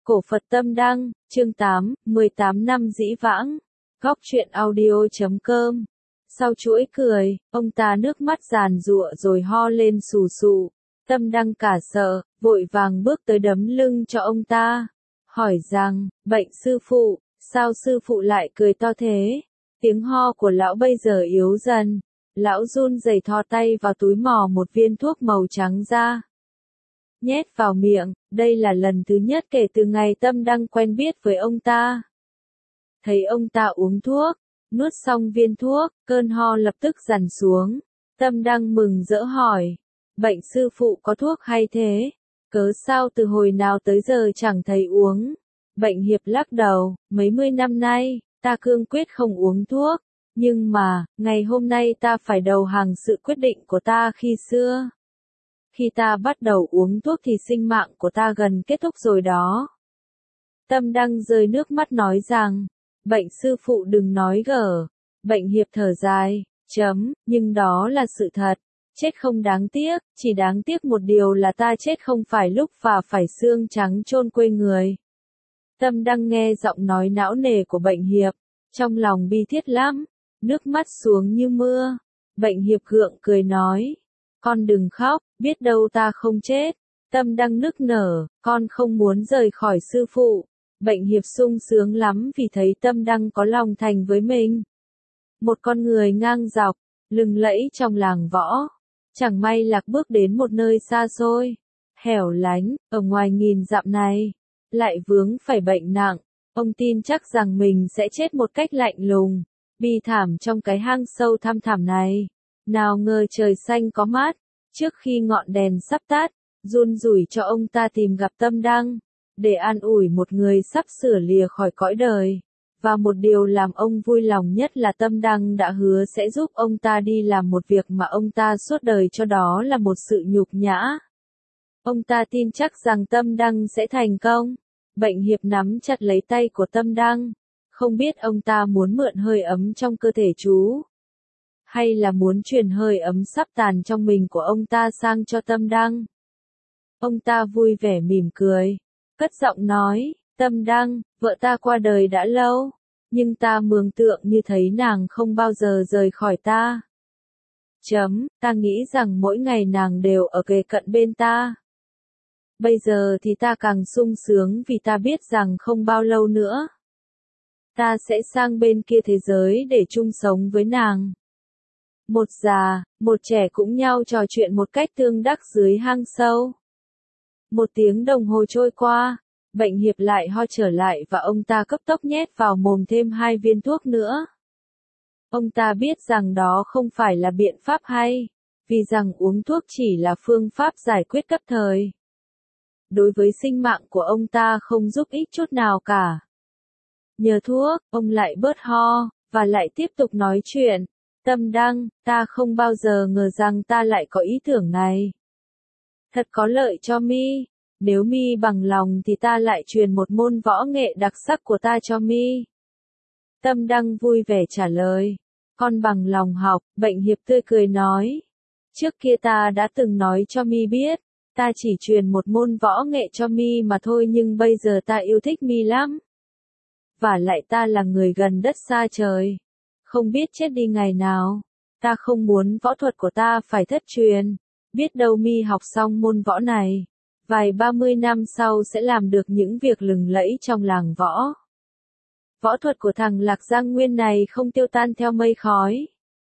Cổ Phật Tâm Đăng, chương 8, 18 năm dĩ vãng. Góc truyện audio.com. Sau chuỗi cười, ông ta nước mắt giàn giụa rồi ho lên sù sụ. Tâm Đăng cả sợ, vội vàng bước tới đấm lưng cho ông ta. Hỏi rằng, bệnh sư phụ, sao sư phụ lại cười to thế? Tiếng ho của lão bây giờ yếu dần. Lão run rẩy thò tay vào túi mò một viên thuốc màu trắng ra. Nhét vào miệng, đây là lần thứ nhất kể từ ngày Tâm Đăng quen biết với ông ta. Thấy ông ta uống thuốc, nuốt xong viên thuốc, cơn ho lập tức dằn xuống. Tâm Đăng mừng rỡ hỏi, bệnh sư phụ có thuốc hay thế? Cớ sao từ hồi nào tới giờ chẳng thấy uống? Bệnh hiệp lắc đầu, mấy mươi năm nay, ta cương quyết không uống thuốc. Nhưng mà, ngày hôm nay ta phải đầu hàng sự quyết định của ta khi xưa. Khi ta bắt đầu uống thuốc thì sinh mạng của ta gần kết thúc rồi đó. Tâm Đăng rơi nước mắt nói rằng, bệnh sư phụ đừng nói gở. Bệnh hiệp thở dài, nhưng đó là sự thật. Chết không đáng tiếc, chỉ đáng tiếc một điều là ta chết không phải lúc và phải xương trắng chôn quê người. Tâm Đăng nghe giọng nói não nề của bệnh hiệp, trong lòng bi thiết lắm, nước mắt xuống như mưa. Bệnh hiệp gượng cười nói, con đừng khóc, biết đâu ta không chết. Tâm Đăng nức nở, con không muốn rời khỏi sư phụ. Bệnh hiệp sung sướng lắm vì thấy Tâm Đăng có lòng thành với mình. Một con người ngang dọc, lừng lẫy trong làng võ. Chẳng may lạc bước đến một nơi xa xôi, hẻo lánh, ở ngoài nghìn dặm này. Lại vướng phải bệnh nặng, ông tin chắc rằng mình sẽ chết một cách lạnh lùng, bi thảm trong cái hang sâu thăm thẳm này. Nào ngờ trời xanh có mát, trước khi ngọn đèn sắp tắt, run rủi cho ông ta tìm gặp Tâm Đăng, để an ủi một người sắp sửa lìa khỏi cõi đời. Và một điều làm ông vui lòng nhất là Tâm Đăng đã hứa sẽ giúp ông ta đi làm một việc mà ông ta suốt đời cho đó là một sự nhục nhã. Ông ta tin chắc rằng Tâm Đăng sẽ thành công. Bệnh hiệp nắm chặt lấy tay của Tâm Đăng, không biết ông ta muốn mượn hơi ấm trong cơ thể chú, hay là muốn truyền hơi ấm sắp tàn trong mình của ông ta sang cho Tâm Đăng. Ông ta vui vẻ mỉm cười, cất giọng nói, Tâm Đăng, vợ ta qua đời đã lâu, nhưng ta mường tượng như thấy nàng không bao giờ rời khỏi ta. Ta nghĩ rằng mỗi ngày nàng đều ở kề cận bên ta. Bây giờ thì ta càng sung sướng vì ta biết rằng không bao lâu nữa, ta sẽ sang bên kia thế giới để chung sống với nàng. Một già, một trẻ cũng nhau trò chuyện một cách tương đắc dưới hang sâu. Một tiếng đồng hồ trôi qua, bệnh hiệp lại ho trở lại và ông ta cấp tốc nhét vào mồm thêm 2 viên thuốc nữa. Ông ta biết rằng đó không phải là biện pháp hay, vì rằng uống thuốc chỉ là phương pháp giải quyết cấp thời. Đối với sinh mạng của ông ta không giúp ích chút nào cả. Nhờ thuốc, ông lại bớt ho, và lại tiếp tục nói chuyện. Tâm Đăng, ta không bao giờ ngờ rằng ta lại có ý tưởng này. Thật có lợi cho mi. Nếu mi bằng lòng thì ta lại truyền một môn võ nghệ đặc sắc của ta cho mi. Tâm Đăng vui vẻ trả lời. Con bằng lòng học, bệnh hiệp tươi cười nói. Trước kia ta đã từng nói cho mi biết, ta chỉ truyền một môn võ nghệ cho mi mà thôi, nhưng bây giờ ta yêu thích mi lắm. Và lại ta là người gần đất xa trời, không biết chết đi ngày nào. Ta không muốn võ thuật của ta phải thất truyền. Biết đâu mi học xong môn võ này, vài 30 năm sau sẽ làm được những việc lừng lẫy trong làng võ. Võ thuật của thằng Lạc Giang Nguyên này không tiêu tan theo mây khói.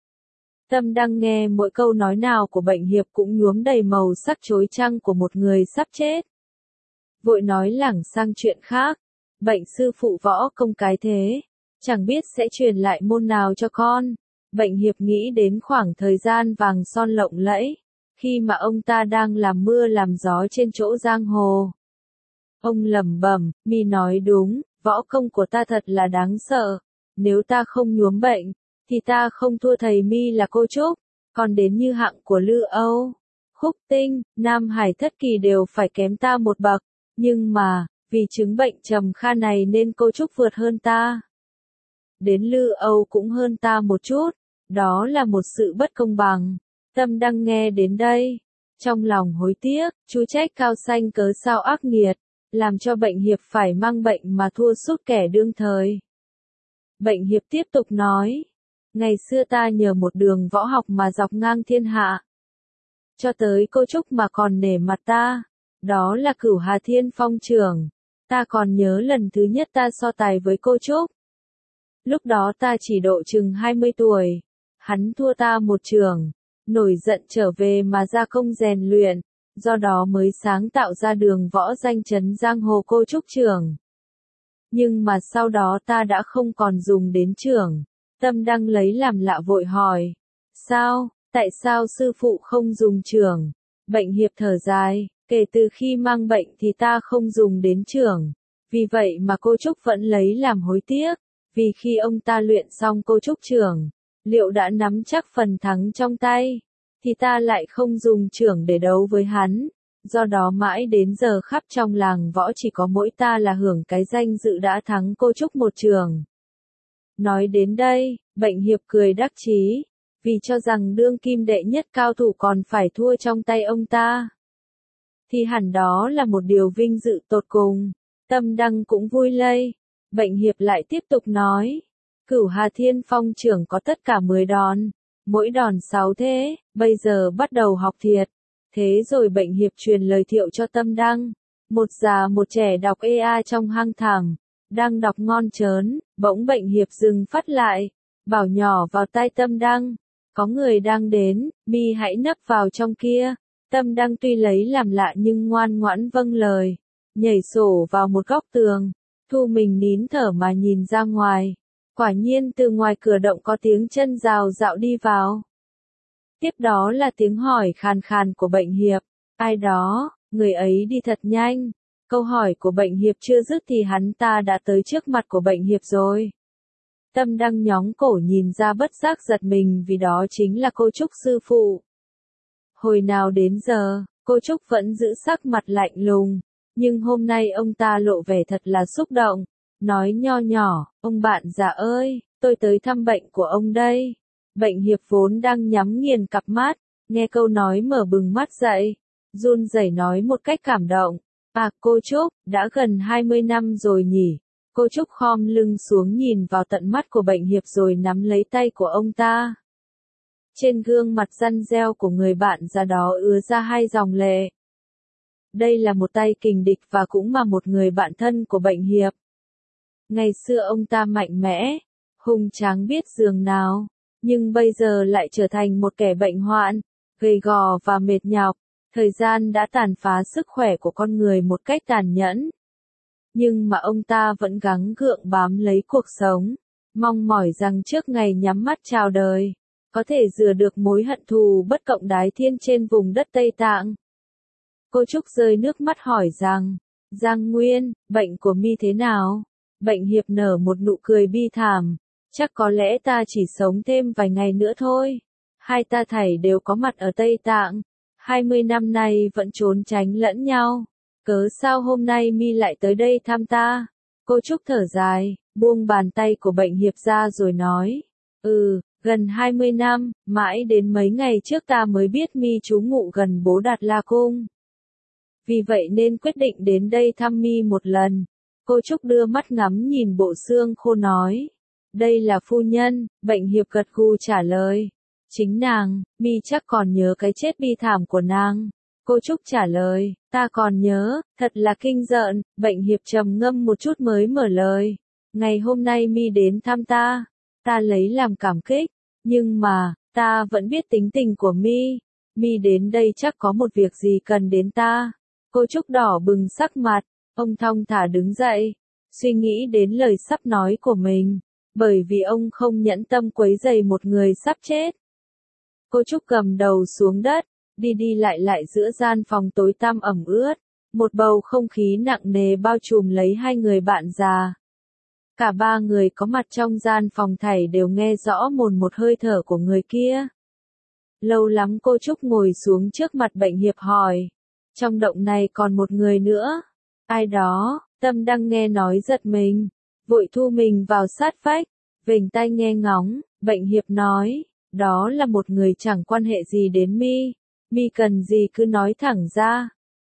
Tâm Đăng nghe mỗi câu nói nào của bệnh hiệp cũng nhuốm đầy màu sắc chói chang của một người sắp chết. Vội nói lảng sang chuyện khác. Bệnh sư phụ võ công cái thế, chẳng biết sẽ truyền lại môn nào cho con. Bệnh hiệp nghĩ đến khoảng thời gian vàng son lộng lẫy, khi mà ông ta đang làm mưa làm gió trên chỗ giang hồ. Ông lẩm bẩm, mi nói đúng, võ công của ta thật là đáng sợ. Nếu ta không nhuốm bệnh, thì ta không thua thầy mi là cô Trúc. Còn đến như hạng của Lư Âu, Khúc Tinh, Nam Hải Thất Kỳ đều phải kém ta một bậc. Nhưng mà, vì chứng bệnh trầm kha này nên cô Trúc vượt hơn ta. Đến Lư Âu cũng hơn ta một chút. Đó là một sự bất công bằng. Tâm Đăng nghe đến đây, trong lòng hối tiếc, chú trách Cao Xanh cớ sao ác nghiệt, làm cho Bệnh Hiệp phải mang bệnh mà thua sút kẻ đương thời. Bệnh Hiệp tiếp tục nói, ngày xưa ta nhờ một đường võ học mà dọc ngang thiên hạ. Cho tới cô Trúc mà còn nể mặt ta, đó là Cửu Hà Thiên Phong trưởng. Ta còn nhớ lần thứ nhất ta so tài với cô Trúc. Lúc đó ta chỉ độ chừng 20 tuổi, hắn thua ta một trường, nổi giận trở về mà ra công rèn luyện, do đó mới sáng tạo ra đường võ danh chấn giang hồ cô Trúc trưởng. Nhưng mà sau đó ta đã không còn dùng đến trưởng. Tâm Đăng lấy làm lạ vội hỏi, sao, tại sao sư phụ không dùng trưởng? Bệnh Hiệp thở dài, kể từ khi mang bệnh thì ta không dùng đến trưởng, vì vậy mà cô Trúc vẫn lấy làm hối tiếc, vì khi ông ta luyện xong cô Trúc trưởng, liệu đã nắm chắc phần thắng trong tay, thì ta lại không dùng trưởng để đấu với hắn, do đó mãi đến giờ khắp trong làng võ chỉ có mỗi ta là hưởng cái danh dự đã thắng cô Trúc một trường. Nói đến đây, Bệnh Hiệp cười đắc chí, vì cho rằng đương kim đệ nhất cao thủ còn phải thua trong tay ông ta, thì hẳn đó là một điều vinh dự tột cùng. Tâm Đăng cũng vui lây. Bệnh Hiệp lại tiếp tục nói, Cửu Hà Thiên Phong trưởng có tất cả 10 đòn, mỗi đòn 6 thế, bây giờ bắt đầu học thiệt. Thế rồi Bệnh Hiệp truyền lời thiệu cho Tâm Đăng, một già một trẻ đọc ea trong hang thảm, đang đọc ngon chớn, bỗng Bệnh Hiệp dừng phát lại, bảo nhỏ vào tai Tâm Đăng, có người đang đến, mi hãy nấp vào trong kia. Tâm Đăng tuy lấy làm lạ nhưng ngoan ngoãn vâng lời, nhảy sổ vào một góc tường, thu mình nín thở mà nhìn ra ngoài. Quả nhiên từ ngoài cửa động có tiếng chân rào rạo đi vào. Tiếp đó là tiếng hỏi khàn khàn của Bệnh Hiệp, ai đó, người ấy đi thật nhanh. Câu hỏi của Bệnh Hiệp chưa dứt thì hắn ta đã tới trước mặt của Bệnh Hiệp rồi. Tâm Đăng nhóng cổ nhìn ra bất giác giật mình vì đó chính là cô Trúc sư phụ. Hồi nào đến giờ, cô Trúc vẫn giữ sắc mặt lạnh lùng, nhưng hôm nay ông ta lộ vẻ thật là xúc động, nói nho nhỏ, ông bạn già ơi, tôi tới thăm bệnh của ông đây. Bệnh Hiệp vốn đang nhắm nghiền cặp mắt, nghe câu nói mở bừng mắt dậy, run rẩy nói một cách cảm động, à cô Trúc, đã gần 20 năm rồi nhỉ. Cô Trúc khom lưng xuống nhìn vào tận mắt của Bệnh Hiệp rồi nắm lấy tay của ông ta. Trên gương mặt răn reo của người bạn già đó ứa ra 2 dòng lệ. Đây là một tay kình địch và cũng là một người bạn thân của Bệnh Hiệp. Ngày xưa ông ta mạnh mẽ, hùng tráng biết giường nào, nhưng bây giờ lại trở thành một kẻ bệnh hoạn, gầy gò và mệt nhọc. Thời gian đã tàn phá sức khỏe của con người một cách tàn nhẫn. Nhưng mà ông ta vẫn gắng gượng bám lấy cuộc sống, mong mỏi rằng trước ngày nhắm mắt chào đời, có thể rửa được mối hận thù bất cộng đái thiên trên vùng đất Tây Tạng. Cô Trúc rơi nước mắt hỏi rằng, Giang Nguyên, bệnh của mi thế nào? Bệnh Hiệp nở một nụ cười bi thảm, chắc có lẽ ta chỉ sống thêm vài ngày nữa thôi. Hai ta thảy đều có mặt ở Tây Tạng, 20 năm nay vẫn trốn tránh lẫn nhau. Cớ sao hôm nay mi lại tới đây thăm ta? Cô Trúc thở dài, buông bàn tay của Bệnh Hiệp ra rồi nói, gần 20 năm, mãi đến mấy ngày trước ta mới biết mi trú ngụ gần Bố Đạt La Cung. Vì vậy nên quyết định đến đây thăm mi một lần. Cô Trúc đưa mắt ngắm nhìn bộ xương khô nói, đây là phu nhân. Bệnh Hiệp gật gù trả lời, chính nàng, mi chắc còn nhớ cái chết bi thảm của nàng. Cô Trúc trả lời, ta còn nhớ, thật là kinh rợn. Bệnh Hiệp trầm ngâm một chút mới mở lời, ngày hôm nay mi đến thăm ta, ta lấy làm cảm kích, nhưng mà, ta vẫn biết tính tình của mi đến đây chắc có một việc gì cần đến ta. Cô Trúc đỏ bừng sắc mặt, ông thong thả đứng dậy, suy nghĩ đến lời sắp nói của mình, bởi vì ông không nhẫn tâm quấy rầy một người sắp chết. Cô Trúc cầm đầu xuống đất, đi đi lại lại giữa gian phòng tối tăm ẩm ướt, một bầu không khí nặng nề bao trùm lấy hai người bạn già. Cả ba người có mặt trong gian phòng thảy đều nghe rõ mồn một hơi thở của người kia. Lâu lắm cô Trúc ngồi xuống trước mặt Bệnh Hiệp hỏi, trong động này còn một người nữa, ai đó? Tâm Đăng nghe nói giật mình, vội thu mình vào sát vách, vểnh tai nghe ngóng. Bệnh Hiệp nói, đó là một người chẳng quan hệ gì đến mi cần gì cứ nói thẳng ra.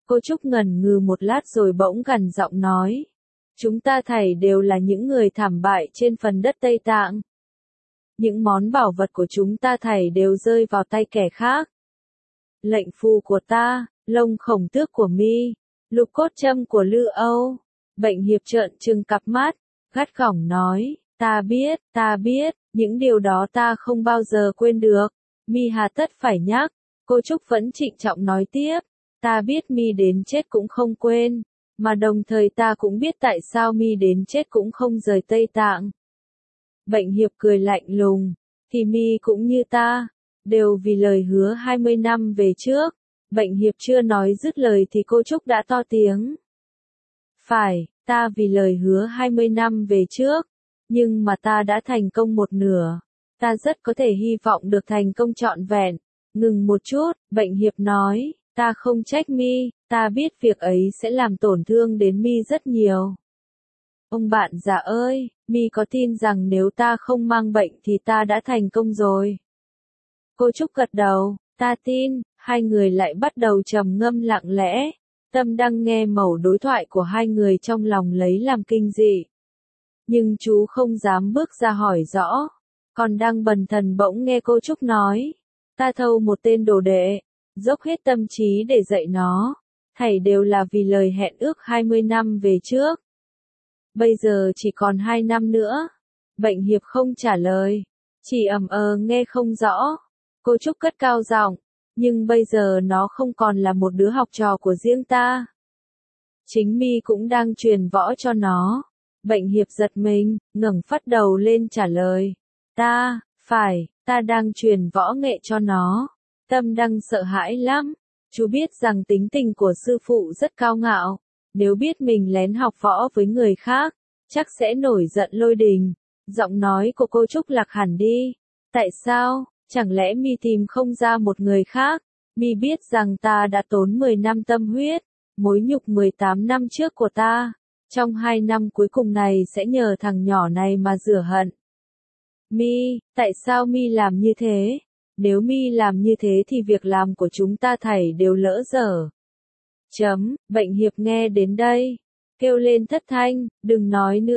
Cô Trúc ngần ngừ một lát rồi bỗng gằn giọng nói. Chúng ta thảy đều là những người thảm bại trên phần đất Tây Tạng. Những món bảo vật của chúng ta thảy đều rơi vào tay kẻ khác. Lệnh phù của ta, lông khổng tước của mi, lục cốt châm của Lư Âu. Bệnh hiệp trợn trừng cặp mắt, gắt gỏng nói, ta biết, những điều đó ta không bao giờ quên được. Mi hà tất phải nhắc. Cô Trúc vẫn trịnh trọng nói tiếp, ta biết mi đến chết cũng không quên, mà đồng thời ta cũng biết tại sao mi đến chết cũng không rời Tây Tạng. Bệnh hiệp cười lạnh lùng, thì mi cũng như ta, đều vì lời hứa 20 năm về trước. Bệnh hiệp chưa nói dứt lời thì cô Trúc đã to tiếng. Phải, ta vì lời hứa 20 năm về trước, nhưng mà ta đã thành công một nửa. Ta rất có thể hy vọng được thành công trọn vẹn. Ngừng một chút, bệnh hiệp nói, ta không trách mi, ta biết việc ấy sẽ làm tổn thương đến mi rất nhiều. Ông bạn già ơi, mi có tin rằng nếu ta không mang bệnh thì ta đã thành công rồi? Cô Trúc gật đầu, ta tin. Hai người lại bắt đầu trầm ngâm lặng lẽ. Tâm đang nghe mẩu đối thoại của hai người trong lòng lấy làm kinh dị. Nhưng chú không dám bước ra hỏi rõ. Còn đang bần thần bỗng nghe cô Trúc nói. Ta thâu một tên đồ đệ, dốc hết tâm trí để dạy nó. Thảy đều là vì lời hẹn ước 20 năm về trước. Bây giờ chỉ còn 2 năm nữa. Bệnh hiệp không trả lời. Chỉ nghe không rõ. Cô Trúc cất cao giọng. Nhưng bây giờ nó không còn là một đứa học trò của riêng ta. Chính mi cũng đang truyền võ cho nó. Bệnh hiệp giật mình, ngẩng phát đầu lên trả lời. Ta đang truyền võ nghệ cho nó. Tâm đang sợ hãi lắm. Chú biết rằng tính tình của sư phụ rất cao ngạo. Nếu biết mình lén học võ với người khác, chắc sẽ nổi giận lôi đình. Giọng nói của cô Trúc lạc hẳn đi. Tại sao? Chẳng lẽ mi tìm không ra một người khác? Mi biết rằng ta đã tốn 10 năm tâm huyết, mối nhục 18 năm trước của ta. Trong 2 năm cuối cùng này sẽ nhờ thằng nhỏ này mà rửa hận. Mi, tại sao mi làm như thế? Nếu mi làm như thế thì việc làm của chúng ta thảy đều lỡ dở. Bệnh hiệp nghe đến đây, kêu lên thất thanh, đừng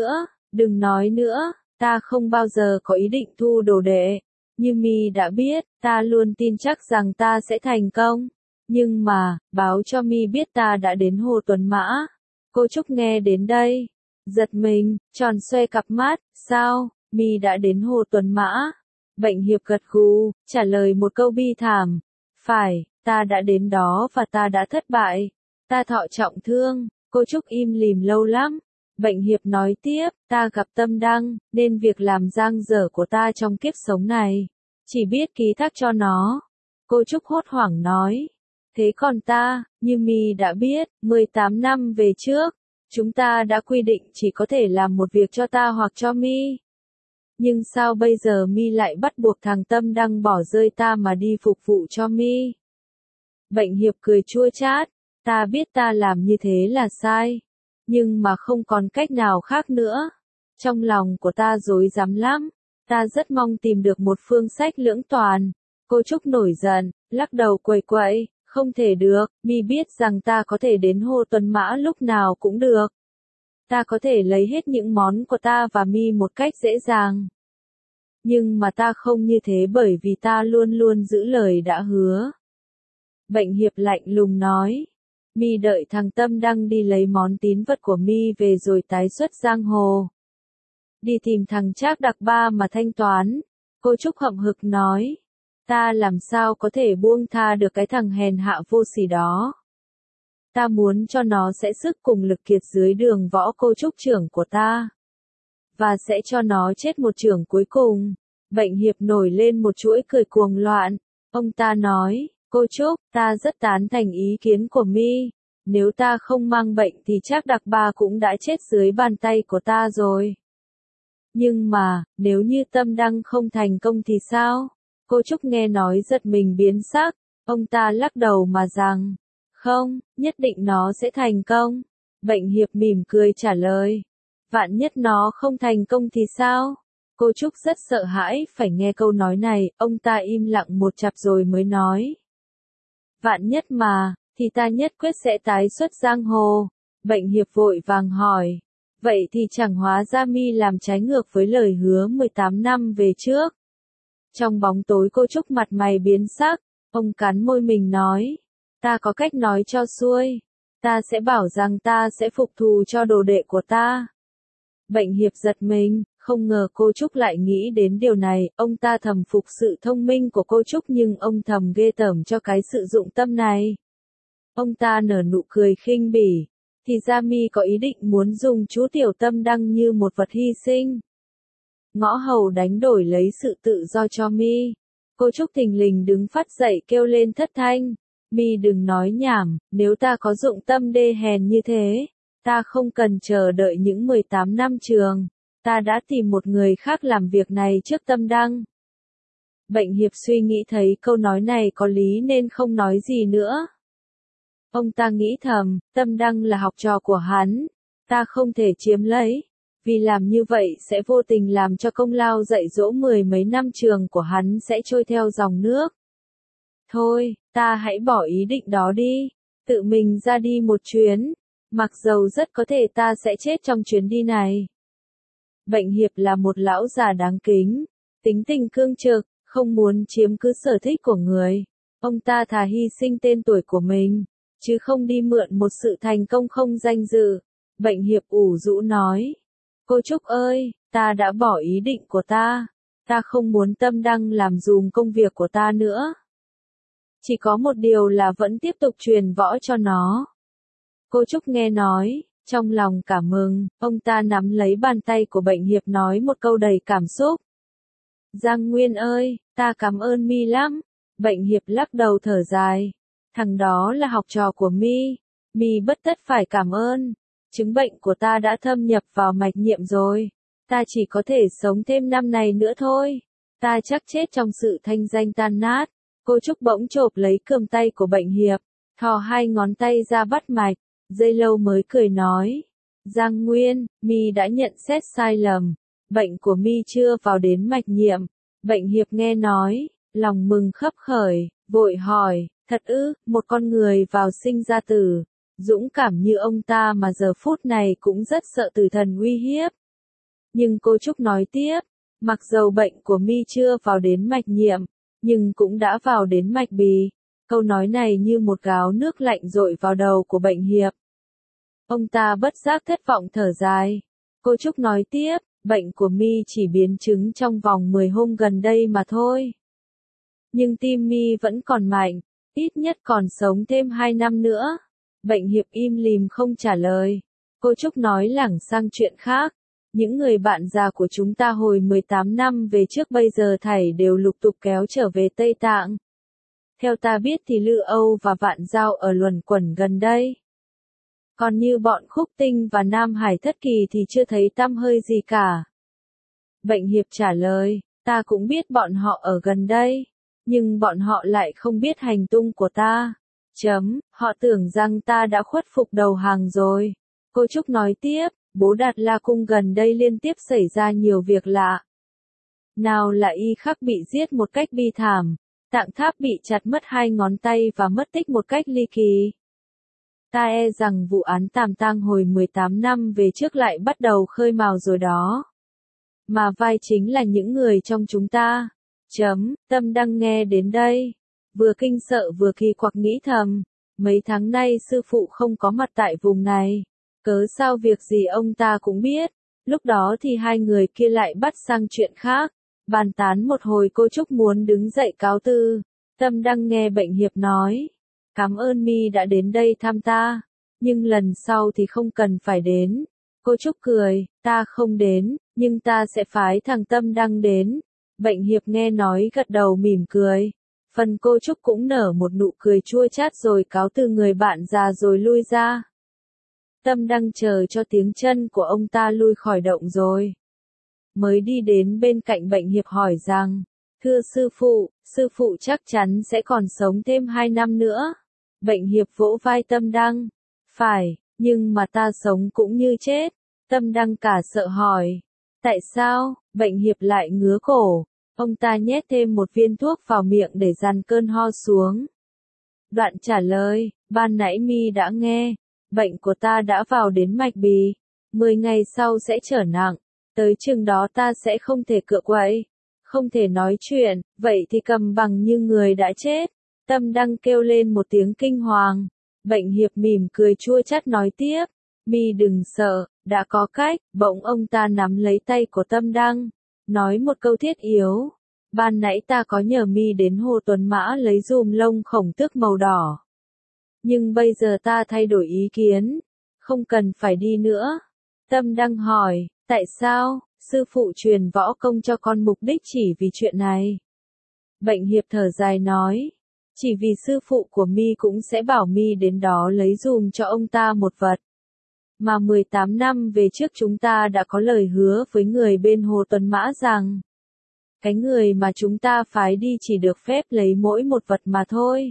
nói nữa, ta không bao giờ có ý định thu đồ đệ. Như mi đã biết, ta luôn tin chắc rằng ta sẽ thành công. Nhưng mà, báo cho mi biết ta đã đến Hồ Tuấn Mã. Cô Trúc nghe đến đây, giật mình, tròn xoe cặp mắt, sao, mi đã đến Hồ Tuấn Mã? Bệnh hiệp gật gù, trả lời một câu bi thảm. Phải, ta đã đến đó và ta đã thất bại. Ta thọ trọng thương. Cô Trúc im lìm lâu lắm. Bệnh hiệp nói tiếp, ta gặp tâm đăng, nên việc làm dang dở của ta trong kiếp sống này, chỉ biết ký thác cho nó. Cô Trúc hốt hoảng nói. Thế còn ta, như mi đã biết, 18 năm về trước, chúng ta đã quy định chỉ có thể làm một việc cho ta hoặc cho mi. Nhưng sao bây giờ mi lại bắt buộc thằng Tâm Đăng bỏ rơi ta mà đi phục vụ cho mi? Bệnh hiệp cười chua chát, ta biết ta làm như thế là sai, nhưng mà không còn cách nào khác nữa. Trong lòng của ta rối rắm lắm, ta rất mong tìm được một phương sách lưỡng toàn. Cô Trúc nổi giận, lắc đầu quẩy quậy, không thể được, mi biết rằng ta có thể đến Hồ Tuấn Mã lúc nào cũng được. Ta có thể lấy hết những món của ta và mi một cách dễ dàng. Nhưng mà ta không như thế bởi vì ta luôn luôn giữ lời đã hứa. Bệnh hiệp lạnh lùng nói. Mi đợi thằng Tâm Đăng đi lấy món tín vật của mi về rồi tái xuất giang hồ. Đi tìm thằng Trác Đặc Ba mà thanh toán. Cô Trúc hậm hực nói. Ta làm sao có thể buông tha được cái thằng hèn hạ vô sỉ đó. Ta muốn cho nó sẽ sức cùng lực kiệt dưới đường võ cô Trúc trưởng của ta. Và sẽ cho nó chết một chưởng cuối cùng. Bệnh hiệp nổi lên một chuỗi cười cuồng loạn. Ông ta nói, cô Trúc, ta rất tán thành ý kiến của mi. Nếu ta không mang bệnh thì chắc Đặc Ba cũng đã chết dưới bàn tay của ta rồi. Nhưng mà, nếu như Tâm Đăng không thành công thì sao? Cô Trúc nghe nói giật mình biến sắc. Ông ta lắc đầu mà rằng, không, nhất định nó sẽ thành công. Bệnh hiệp mỉm cười trả lời. Vạn nhất nó không thành công thì sao? Cô Trúc rất sợ hãi phải nghe câu nói này, ông ta im lặng một chặp rồi mới nói. Vạn nhất mà, thì ta nhất quyết sẽ tái xuất giang hồ. Bệnh hiệp vội vàng hỏi. Vậy thì chẳng hóa ra mi làm trái ngược với lời hứa 18 năm về trước. Trong bóng tối cô Trúc mặt mày biến sắc, ông cắn môi mình nói. Ta có cách nói cho xuôi. Ta sẽ bảo rằng ta sẽ phục thù cho đồ đệ của ta. Bệnh hiệp giật mình, không ngờ cô Trúc lại nghĩ đến điều này, ông ta thầm phục sự thông minh của cô Trúc nhưng ông thầm ghê tởm cho cái sự dụng tâm này. Ông ta nở nụ cười khinh bỉ, thì ra mi có ý định muốn dùng chú Tiểu Tâm Đăng như một vật hy sinh. Ngõ hầu đánh đổi lấy sự tự do cho mi. Cô Trúc thình lình đứng phát dậy kêu lên thất thanh. Mi đừng nói nhảm, nếu ta có dụng tâm đê hèn như thế, ta không cần chờ đợi những 18 năm trường, ta đã tìm một người khác làm việc này trước Tâm Đăng. Bệnh hiệp suy nghĩ thấy câu nói này có lý nên không nói gì nữa. Ông ta nghĩ thầm, Tâm Đăng là học trò của hắn, ta không thể chiếm lấy, vì làm như vậy sẽ vô tình làm cho công lao dạy dỗ 10 mấy năm trường của hắn sẽ trôi theo dòng nước. Thôi, ta hãy bỏ ý định đó đi, tự mình ra đi một chuyến, mặc dầu rất có thể ta sẽ chết trong chuyến đi này. Bệnh hiệp là một lão già đáng kính, tính tình cương trực, không muốn chiếm cứ sở thích của người. Ông ta thà hy sinh tên tuổi của mình, chứ không đi mượn một sự thành công không danh dự. Bệnh hiệp ủ rũ nói. Cô Trúc ơi, ta đã bỏ ý định của ta không muốn Tâm Đăng làm dùm công việc của ta nữa. Chỉ có một điều là vẫn tiếp tục truyền võ cho nó. Cô Trúc nghe nói, trong lòng cảm mừng, ông ta nắm lấy bàn tay của bệnh hiệp nói một câu đầy cảm xúc. Giang Nguyên ơi, ta cảm ơn mi lắm. Bệnh hiệp lắc đầu thở dài. Thằng đó là học trò của mi bất tất phải cảm ơn. Chứng bệnh của ta đã thâm nhập vào mạch nhiệm rồi. Ta chỉ có thể sống thêm năm này nữa thôi. Ta chắc chết trong sự thanh danh tan nát. Cô Trúc bỗng chộp lấy cườm tay của bệnh hiệp, thò hai ngón tay ra bắt mạch, giây lâu mới cười nói. Giang Nguyên, mi đã nhận xét sai lầm, bệnh của mi chưa vào đến mạch nhiệm. Bệnh hiệp nghe nói, lòng mừng khấp khởi, vội hỏi, thật ư, một con người vào sinh ra tử, dũng cảm như ông ta mà giờ phút này cũng rất sợ tử thần uy hiếp. Nhưng cô Trúc nói tiếp, mặc dầu bệnh của mi chưa vào đến mạch nhiệm, nhưng cũng đã vào đến mạch bì. Câu nói này như một gáo nước lạnh dội vào đầu của bệnh hiệp. Ông ta bất giác thất vọng thở dài. Cô Trúc nói tiếp, bệnh của mi chỉ biến chứng trong vòng 10 hôm gần đây mà thôi. Nhưng tim mi vẫn còn mạnh, ít nhất còn sống thêm 2 năm nữa. Bệnh hiệp im lìm không trả lời. Cô Trúc nói lảng sang chuyện khác. Những người bạn già của chúng ta hồi 18 năm về trước bây giờ thảy đều lục tục kéo trở về Tây Tạng. Theo ta biết thì Lư Âu và Vạn Giao ở luẩn quẩn gần đây. Còn như bọn Khúc Tinh và Nam Hải Thất Kỳ thì chưa thấy tăm hơi gì cả. Bệnh hiệp trả lời, ta cũng biết bọn họ ở gần đây, nhưng bọn họ lại không biết hành tung của ta. Họ tưởng rằng ta đã khuất phục đầu hàng rồi. Cô Trúc nói tiếp, Bố Đạt La Cung gần đây liên tiếp xảy ra nhiều việc lạ. Nào là Y Khắc bị giết một cách bi thảm, Tạng Tháp bị chặt mất 2 ngón tay và mất tích một cách ly kỳ. Ta e rằng vụ án Tàm Tang hồi 18 năm về trước lại bắt đầu khơi mào rồi đó. Mà vai chính là những người trong chúng ta. Tâm Đăng nghe đến đây, vừa kinh sợ vừa kỳ quặc nghĩ thầm, mấy tháng nay sư phụ không có mặt tại vùng này, cớ sao việc gì ông ta cũng biết. Lúc đó thì hai người kia lại bắt sang chuyện khác, bàn tán một hồi. Cô Trúc muốn đứng dậy cáo từ. Tâm Đăng nghe bệnh hiệp nói, cảm ơn mi đã đến đây thăm ta, nhưng lần sau thì không cần phải đến. Cô Trúc cười, ta không đến, nhưng ta sẽ phái thằng Tâm Đăng đến. Bệnh hiệp nghe nói gật đầu mỉm cười. Phần cô Trúc cũng nở một nụ cười chua chát rồi cáo từ người bạn già rồi lui ra. Tâm Đăng chờ cho tiếng chân của ông ta lui khỏi động rồi, mới đi đến bên cạnh bệnh hiệp hỏi rằng, thưa sư phụ chắc chắn sẽ còn sống thêm 2 năm nữa. Bệnh hiệp vỗ vai Tâm Đăng, phải, nhưng mà ta sống cũng như chết. Tâm Đăng cả sợ hỏi, tại sao? Bệnh hiệp lại ngứa cổ, ông ta nhét thêm một viên thuốc vào miệng để dằn cơn ho xuống. Đoạn trả lời, ban nãy mi đã nghe, bệnh của ta đã vào đến mạch bì, 10 ngày sau sẽ trở nặng, tới chừng đó ta sẽ không thể cựa quậy, không thể nói chuyện, vậy thì cầm bằng như người đã chết. Tâm Đăng kêu lên một tiếng kinh hoàng. Bệnh hiệp mỉm cười chua chát nói tiếp, mi đừng sợ, đã có cách. Bỗng ông ta nắm lấy tay của Tâm Đăng, nói một câu thiết yếu. Ban nãy ta có nhờ mi đến Hồ Tuấn Mã lấy dùm lông khổng tước màu đỏ. Nhưng bây giờ ta thay đổi ý kiến, không cần phải đi nữa. Tâm Đăng hỏi, tại sao, sư phụ truyền võ công cho con mục đích chỉ vì chuyện này? Bệnh hiệp thở dài nói, chỉ vì sư phụ của mi cũng sẽ bảo mi đến đó lấy dùm cho ông ta một vật. Mà 18 năm về trước chúng ta đã có lời hứa với người bên Hồ Tuấn Mã rằng, cái người mà chúng ta phái đi chỉ được phép lấy mỗi một vật mà thôi.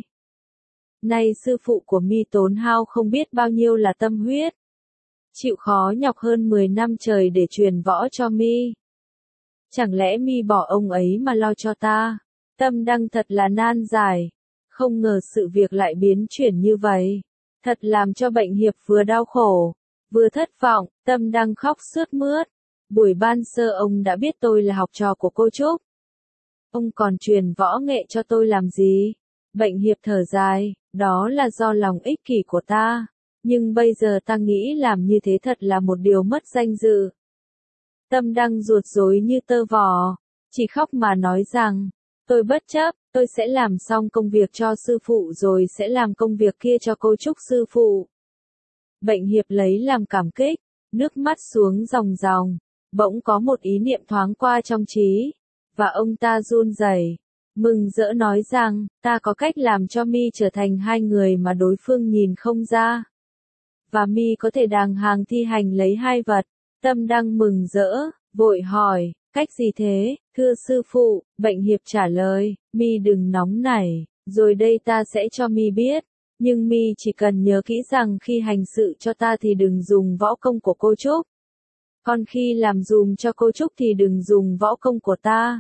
Nay sư phụ của mi tốn hao không biết bao nhiêu là tâm huyết, chịu khó nhọc hơn 10 năm trời để truyền võ cho mi. Chẳng lẽ mi bỏ ông ấy mà lo cho ta? Tâm Đăng thật là nan giải, không ngờ sự việc lại biến chuyển như vậy, thật làm cho bệnh hiệp vừa đau khổ, vừa thất vọng. Tâm Đăng khóc sướt mướt. Buổi ban sơ ông đã biết tôi là học trò của cô Trúc, ông còn truyền võ nghệ cho tôi làm gì? Bệnh hiệp thở dài, đó là do lòng ích kỷ của ta, nhưng bây giờ ta nghĩ làm như thế thật là một điều mất danh dự. Tâm Đăng ruột rối như tơ vò, chỉ khóc mà nói rằng, tôi bất chấp, tôi sẽ làm xong công việc cho sư phụ rồi sẽ làm công việc kia cho cô Trúc sư phụ. Bệnh hiệp lấy làm cảm kích, nước mắt xuống ròng ròng, bỗng có một ý niệm thoáng qua trong trí, và ông ta run rẩy, mừng rỡ nói rằng, ta có cách làm cho mi trở thành hai người mà đối phương nhìn không ra. Và mi có thể đàng hoàng thi hành lấy hai vật. Tâm Đăng mừng rỡ, vội hỏi, cách gì thế, thưa sư phụ? Bệnh hiệp trả lời, mi đừng nóng nảy, rồi đây ta sẽ cho mi biết. Nhưng mi chỉ cần nhớ kỹ rằng khi hành sự cho ta thì đừng dùng võ công của cô Trúc. Còn khi làm dùm cho cô Trúc thì đừng dùng võ công của ta.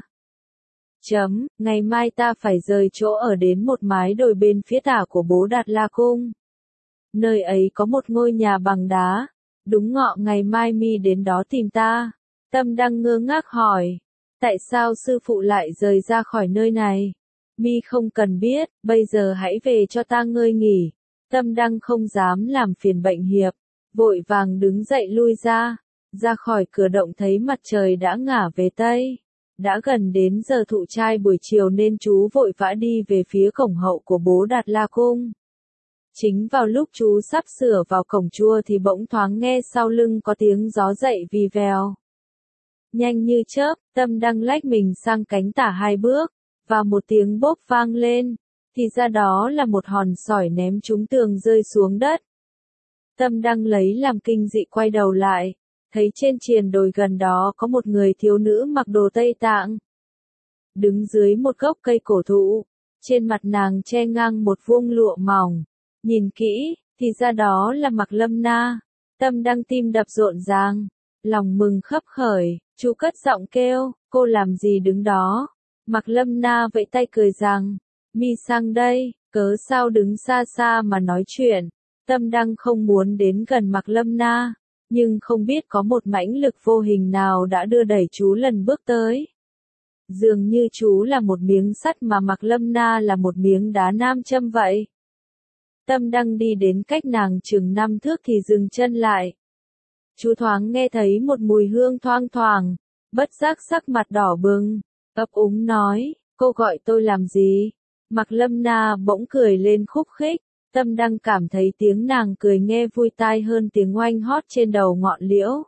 Ngày mai ta phải rời chỗ ở đến một mái đồi bên phía tả của Bố Đạt La Cung. Nơi ấy có một ngôi nhà bằng đá. Đúng ngọ ngày mai mi đến đó tìm ta. Tâm Đăng ngơ ngác hỏi, tại sao sư phụ lại rời ra khỏi nơi này? Mi không cần biết, bây giờ hãy về cho ta ngơi nghỉ. Tâm Đăng không dám làm phiền bệnh hiệp, vội vàng đứng dậy lui ra khỏi cửa động thấy mặt trời đã ngả về tây. Đã gần đến giờ thụ trai buổi chiều nên chú vội vã đi về phía cổng hậu của Bố Đạt La Cung. Chính vào lúc chú sắp sửa vào cổng chùa thì bỗng thoáng nghe sau lưng có tiếng gió dậy vì vèo. Nhanh như chớp, Tâm Đăng lách mình sang cánh tả hai bước, và một tiếng bốp vang lên, thì ra đó là một hòn sỏi ném trúng tường rơi xuống đất. Tâm Đăng lấy làm kinh dị quay đầu lại, thấy trên triền đồi gần đó có một người thiếu nữ mặc đồ Tây Tạng. Đứng dưới một gốc cây cổ thụ, trên mặt nàng che ngang một vuông lụa mỏng. Nhìn kỹ, thì ra đó là Mạc Lâm Na. Tâm Đăng tim đập rộn ràng, lòng mừng khấp khởi, chú cất giọng kêu, cô làm gì đứng đó? Mạc Lâm Na vẫy tay cười rằng, mi sang đây, cớ sao đứng xa xa mà nói chuyện. Tâm Đăng không muốn đến gần Mạc Lâm Na, nhưng không biết có một mãnh lực vô hình nào đã đưa đẩy chú lần bước tới. Dường như chú là một miếng sắt mà Mạc Lâm Na là một miếng đá nam châm vậy. Tâm Đăng đi đến cách nàng chừng 5 thước thì dừng chân lại. Chú thoáng nghe thấy một mùi hương thoang thoảng, bất giác sắc mặt đỏ bừng, ấp úng nói, cô gọi tôi làm gì? Mạc Lâm Na bỗng cười lên khúc khích, Tâm Đăng cảm thấy tiếng nàng cười nghe vui tai hơn tiếng oanh hót trên đầu ngọn liễu.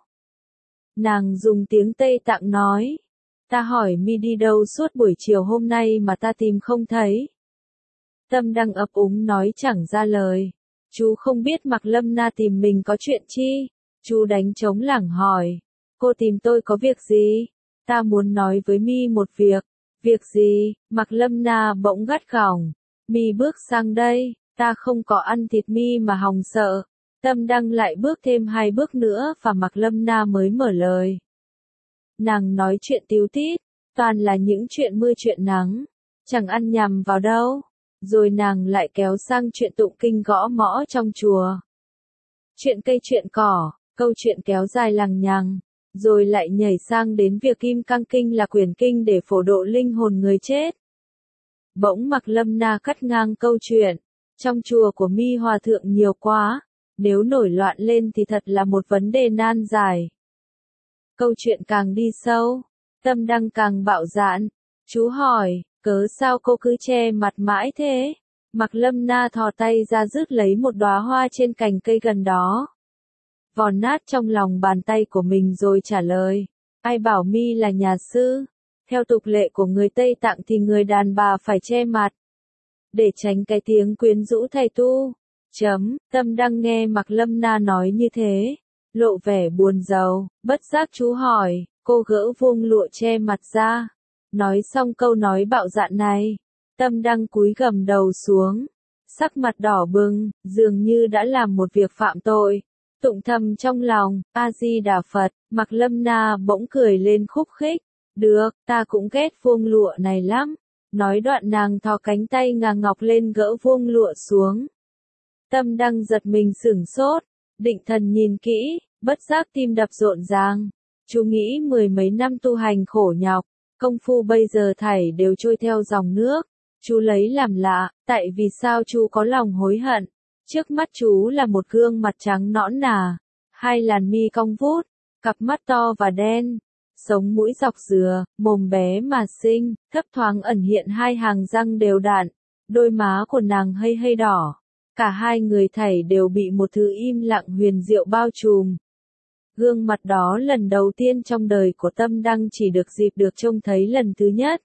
Nàng dùng tiếng Tây Tạng nói, ta hỏi mi đi đâu suốt buổi chiều hôm nay mà ta tìm không thấy. Tâm Đăng ấp úng nói chẳng ra lời. Chú không biết Mạc Lâm Na tìm mình có chuyện chi? Chú đánh trống lảng hỏi. Cô tìm tôi có việc gì? Ta muốn nói với mi một việc. Việc gì? Mạc Lâm Na bỗng gắt gỏng. Mi bước sang đây, ta không có ăn thịt mi mà hòng sợ. Tâm Đăng lại bước thêm 2 bước nữa và Mạc Lâm Na mới mở lời. Nàng nói chuyện tíu tít, toàn là những chuyện mưa chuyện nắng, chẳng ăn nhằm vào đâu. Rồi nàng lại kéo sang chuyện tụng kinh gõ mõ trong chùa. Chuyện cây chuyện cỏ, câu chuyện kéo dài lằng nhằng. Rồi lại nhảy sang đến việc Kim Cang Kinh là quyển kinh để phổ độ linh hồn người chết. Bỗng Mạc Lâm Na cắt ngang câu chuyện. Trong chùa của Mi Hòa Thượng nhiều quá. Nếu nổi loạn lên thì thật là một vấn đề nan giải. Câu chuyện càng đi sâu, Tâm Đăng càng bạo dạn. Chú hỏi, cớ sao cô cứ che mặt mãi thế? Mạc Lâm Na thò tay ra rước lấy một đóa hoa trên cành cây gần đó. Vò nát trong lòng bàn tay của mình rồi trả lời. Ai bảo mi là nhà sư? Theo tục lệ của người Tây Tạng thì người đàn bà phải che mặt. Để tránh cái tiếng quyến rũ thầy tu. Tâm Đăng nghe Mạc Lâm Na nói như thế. Lộ vẻ buồn rầu, bất giác chú hỏi, cô gỡ vuông lụa che mặt ra. Nói xong câu nói bạo dạn này. Tâm Đăng cúi gằm đầu xuống. Sắc mặt đỏ bừng, dường như đã làm một việc phạm tội. Tụng thầm trong lòng, A-di-đà Phật, Mạc Lâm Na bỗng cười lên khúc khích. Được, ta cũng ghét vuông lụa này lắm. Nói đoạn nàng thò cánh tay ngà ngọc lên gỡ vuông lụa xuống. Tâm Đăng giật mình sửng sốt, định thần nhìn kỹ, bất giác tim đập rộn ràng. Chú nghĩ 10 mấy năm tu hành khổ nhọc, công phu bây giờ thảy đều trôi theo dòng nước. Chú lấy làm lạ, tại vì sao chú có lòng hối hận? Trước mắt chú là một gương mặt trắng nõn nà, hai làn mi cong vút, cặp mắt to và đen, sống mũi dọc dừa, mồm bé mà xinh, thấp thoáng ẩn hiện hai hàng răng đều đặn, đôi má của nàng hơi hơi đỏ. Cả hai người thảy đều bị một thứ im lặng huyền diệu bao trùm. Gương mặt đó lần đầu tiên trong đời của Tâm Đăng chỉ được dịp được trông thấy lần thứ nhất.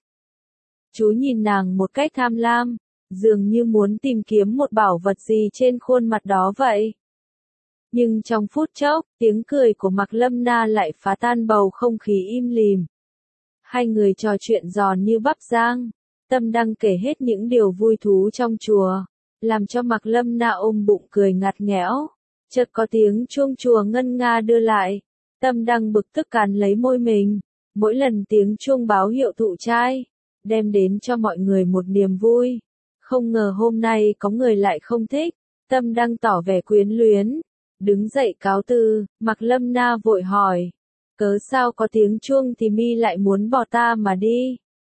Chú nhìn nàng một cách tham lam, dường như muốn tìm kiếm một bảo vật gì trên khuôn mặt đó vậy. Nhưng trong phút chốc, tiếng cười của Mạc Lâm Na lại phá tan bầu không khí im lìm. Hai người trò chuyện giòn như bắp rang. Tâm Đăng kể hết những điều vui thú trong chùa, làm cho Mạc Lâm Na ôm bụng cười ngặt nghẽo. Chợt có tiếng chuông chùa ngân nga đưa lại. Tâm Đăng bực tức cắn lấy môi mình. Mỗi lần tiếng chuông báo hiệu thụ trai, đem đến cho mọi người một niềm vui. Không ngờ hôm nay có người lại không thích. Tâm Đăng tỏ vẻ quyến luyến. Đứng dậy cáo từ, Mạc Lâm Na vội hỏi. Cớ sao có tiếng chuông thì mi lại muốn bỏ ta mà đi?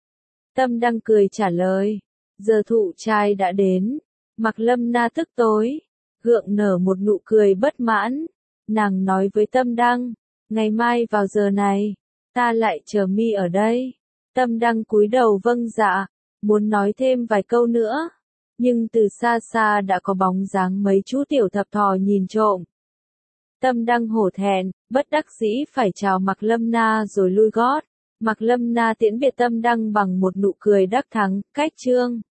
Tâm Đăng cười trả lời. Giờ thụ trai đã đến. Mạc Lâm Na tức tối, gượng nở một nụ cười bất mãn. Nàng nói với Tâm Đăng, ngày mai vào giờ này, ta lại chờ mi ở đây. Tâm Đăng cúi đầu vâng dạ, muốn nói thêm vài câu nữa. Nhưng từ xa xa đã có bóng dáng mấy chú tiểu thập thò nhìn trộm. Tâm Đăng hổ thẹn, bất đắc dĩ phải chào Mạc Lâm Na rồi lui gót. Mạc Lâm Na tiễn biệt Tâm Đăng bằng một nụ cười đắc thắng, cách chương.